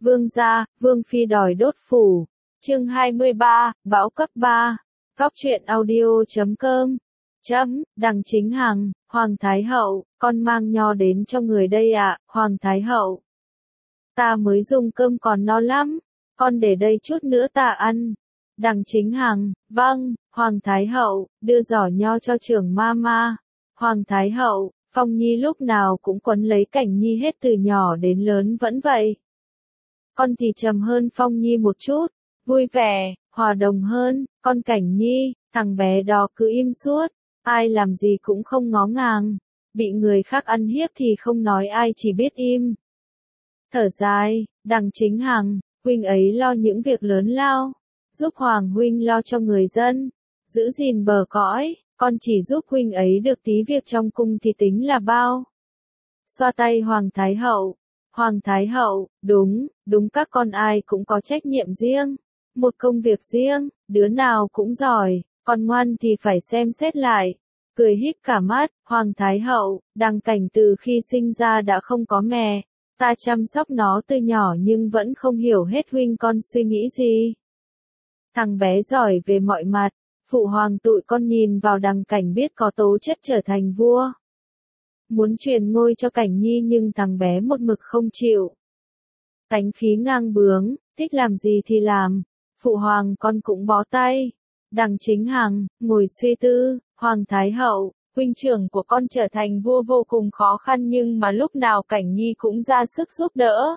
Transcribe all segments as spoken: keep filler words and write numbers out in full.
Vương gia, Vương phi đòi đốt phủ. Chương hai mươi ba, bão cấp ba. Góc truyện audio chấm com. Chấm, Đằng Chính Hằng, Hoàng Thái Hậu, con mang nho đến cho người đây ạ, Hoàng Thái Hậu. Ta mới dùng cơm còn no lắm, con để đây chút nữa ta ăn. Đằng Chính Hằng, vâng, Hoàng Thái Hậu, đưa giỏ nho cho trưởng mama. Hoàng Thái Hậu, Phong Nhi lúc nào cũng quấn lấy Cảnh Nhi hết từ nhỏ đến lớn vẫn vậy. Con thì trầm hơn Phong Nhi một chút, vui vẻ, hòa đồng hơn, con Cảnh Nhi, thằng bé đó cứ im suốt, ai làm gì cũng không ngó ngàng, bị người khác ăn hiếp thì không nói ai chỉ biết im. Thở dài, Đằng Chính Hằng, huynh ấy lo những việc lớn lao, giúp Hoàng huynh lo cho người dân, giữ gìn bờ cõi, con chỉ giúp huynh ấy được tí việc trong cung thì tính là bao. Xoa tay Hoàng Thái Hậu, Hoàng Thái Hậu, đúng, đúng các con ai cũng có trách nhiệm riêng, một công việc riêng, đứa nào cũng giỏi, còn ngoan thì phải xem xét lại. Cười híp cả mắt, Hoàng Thái Hậu, Đằng Cảnh từ khi sinh ra đã không có mẹ, ta chăm sóc nó từ nhỏ nhưng vẫn không hiểu hết huynh con suy nghĩ gì. Thằng bé giỏi về mọi mặt, phụ hoàng tụi con nhìn vào Đằng Cảnh biết có tố chất trở thành vua. Muốn truyền ngôi cho Cảnh Nhi nhưng thằng bé một mực không chịu. Tánh khí ngang bướng, thích làm gì thì làm, phụ hoàng con cũng bó tay. Đằng Chính Hằng, ngồi suy tư, Hoàng Thái Hậu, huynh trưởng của con trở thành vua vô cùng khó khăn nhưng mà lúc nào Cảnh Nhi cũng ra sức giúp đỡ.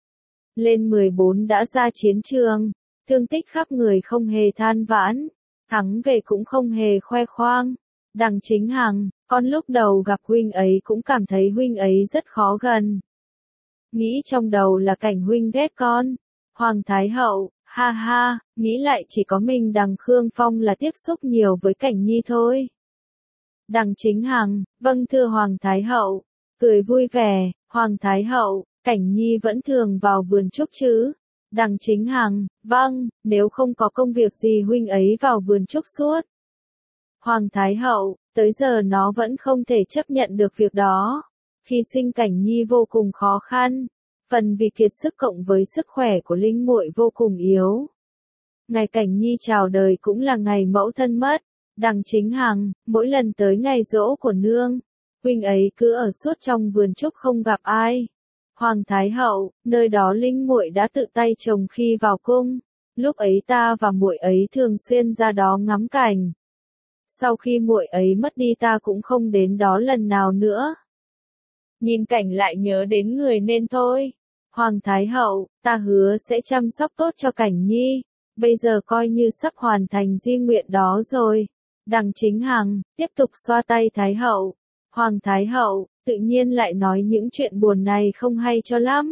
Lên mười bốn đã ra chiến trường, thương tích khắp người không hề than vãn, thắng về cũng không hề khoe khoang. Đằng Chính Hằng, con lúc đầu gặp huynh ấy cũng cảm thấy huynh ấy rất khó gần. Nghĩ trong đầu là Cảnh huynh ghét con. Hoàng Thái Hậu, ha ha, nghĩ lại chỉ có mình Đằng Khương Phong là tiếp xúc nhiều với Cảnh Nhi thôi. Đằng Chính Hằng, vâng thưa Hoàng Thái Hậu, cười vui vẻ, Hoàng Thái Hậu, Cảnh Nhi vẫn thường vào vườn trúc chứ. Đằng Chính Hằng, vâng, nếu không có công việc gì huynh ấy vào vườn trúc suốt. Hoàng Thái Hậu, tới giờ nó vẫn không thể chấp nhận được việc đó. Khi sinh Cảnh Nhi vô cùng khó khăn, phần vì kiệt sức cộng với sức khỏe của linh muội vô cùng yếu. Ngày Cảnh Nhi chào đời cũng là ngày mẫu thân mất. Đằng Chính Hằng, mỗi lần tới ngày giỗ của nương, huynh ấy cứ ở suốt trong vườn trúc không gặp ai. Hoàng Thái Hậu, nơi đó linh muội đã tự tay trồng khi vào cung, lúc ấy ta và muội ấy thường xuyên ra đó ngắm cảnh. Sau khi muội ấy mất đi ta cũng không đến đó lần nào nữa. Nhìn cảnh lại nhớ đến người nên thôi. Hoàng Thái Hậu, ta hứa sẽ chăm sóc tốt cho Cảnh Nhi, bây giờ coi như sắp hoàn thành di nguyện đó rồi. Đằng Chính Hằng, tiếp tục xoa tay Thái Hậu. Hoàng Thái Hậu, tự nhiên lại nói những chuyện buồn này không hay cho lắm.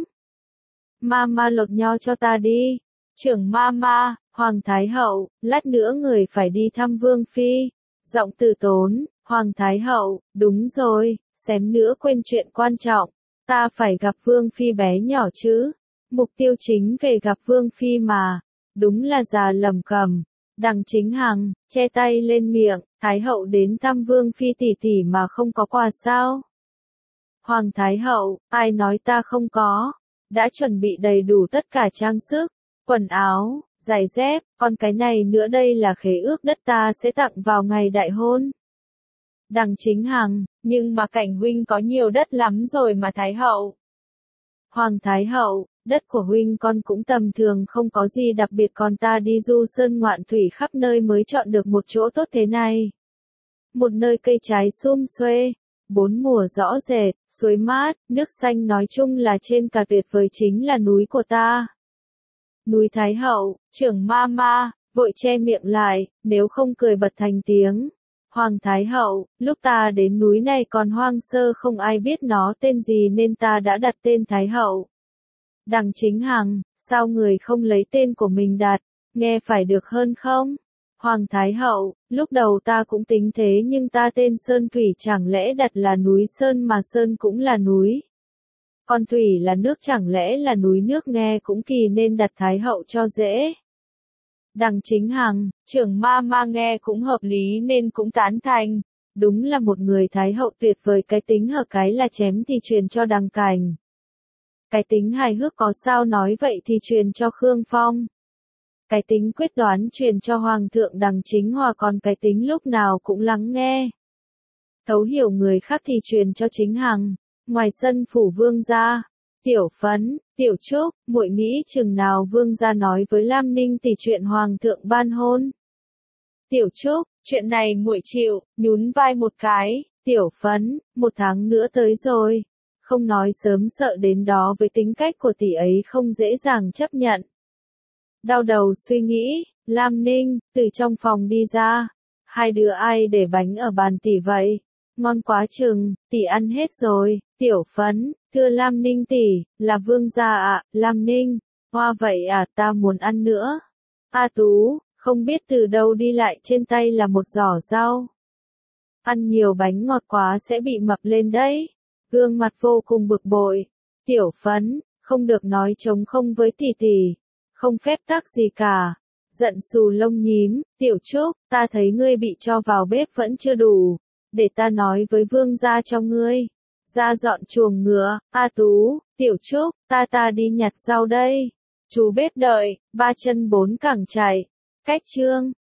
Mama lột nho cho ta đi. Trưởng Mama, Hoàng Thái Hậu, lát nữa người phải đi thăm Vương Phi. Giọng từ tốn, Hoàng Thái Hậu, đúng rồi, xém nữa quên chuyện quan trọng. Ta phải gặp Vương Phi bé nhỏ chứ. Mục tiêu chính về gặp Vương Phi mà. Đúng là già lầm cầm. Đằng Chính Hằng, che tay lên miệng, Thái Hậu đến thăm Vương Phi tỷ tỷ mà không có quà sao? Hoàng Thái Hậu, ai nói ta không có? Đã chuẩn bị đầy đủ tất cả trang sức, quần áo, giày dép, còn cái này nữa đây là khế ước đất ta sẽ tặng vào ngày đại hôn. Đằng Chính Hằng, nhưng mà Cảnh huynh có nhiều đất lắm rồi mà Thái Hậu. Hoàng Thái Hậu, đất của huynh con cũng tầm thường không có gì đặc biệt còn ta đi du sơn ngoạn thủy khắp nơi mới chọn được một chỗ tốt thế này. Một nơi cây trái sum xuê, bốn mùa rõ rệt, suối mát, nước xanh nói chung là trên cả tuyệt vời chính là núi của ta. Núi Thái Hậu, trưởng Mama, vội che miệng lại, nếu không cười bật thành tiếng. Hoàng Thái Hậu, lúc ta đến núi này còn hoang sơ không ai biết nó tên gì nên ta đã đặt tên Thái Hậu. Đằng Chính Hằng, sao người không lấy tên của mình đặt, nghe phải được hơn không? Hoàng Thái Hậu, lúc đầu ta cũng tính thế nhưng ta tên Sơn Thủy chẳng lẽ đặt là núi Sơn mà Sơn cũng là núi. Còn Thủy là nước chẳng lẽ là núi nước nghe cũng kỳ nên đặt Thái Hậu cho dễ. Đằng Chính Hằng, trưởng Mama nghe cũng hợp lý nên cũng tán thành. Đúng là một người Thái Hậu tuyệt vời cái tính hợp cái là chém thì truyền cho Đằng Cảnh. Cái tính hài hước có sao nói vậy thì truyền cho Khương Phong. Cái tính quyết đoán truyền cho Hoàng thượng Đằng Chính Hòa, còn cái tính lúc nào cũng lắng nghe, thấu hiểu người khác thì truyền cho Chính Hằng. Ngoài sân phủ Vương gia, Tiểu Phấn, Tiểu Trúc, muội nghĩ chừng nào Vương gia nói với Lam Ninh tỷ chuyện Hoàng thượng ban hôn. Tiểu Trúc, chuyện này muội chịu, nhún vai một cái. Tiểu Phấn, một tháng nữa tới rồi, không nói sớm sợ đến đó với tính cách của tỷ ấy không dễ dàng chấp nhận. Đau đầu suy nghĩ, Lam Ninh, từ trong phòng đi ra. Hai đứa ai để bánh ở bàn tỷ vậy? Ngon quá chừng, tỷ ăn hết rồi. Tiểu Phấn, thưa Lam Ninh tỷ, là Vương gia ạ. Lam Ninh, hoa vậy à, ta muốn ăn nữa. A Tú, không biết từ đâu đi lại trên tay là một giỏ rau. Ăn nhiều bánh ngọt quá sẽ bị mập lên đấy. Gương mặt vô cùng bực bội. Tiểu Phấn, không được nói trống không với tỷ tỷ. Không phép tắc gì cả. Giận xù lông nhím. Tiểu Trúc, ta thấy ngươi bị cho vào bếp vẫn chưa đủ. Để ta nói với Vương gia cho ngươi. Ra dọn chuồng ngựa. A Tú, Tiểu Trúc, ta ta đi nhặt rau đây. Chú bếp đợi, ba chân bốn cẳng chạy. Cách chương.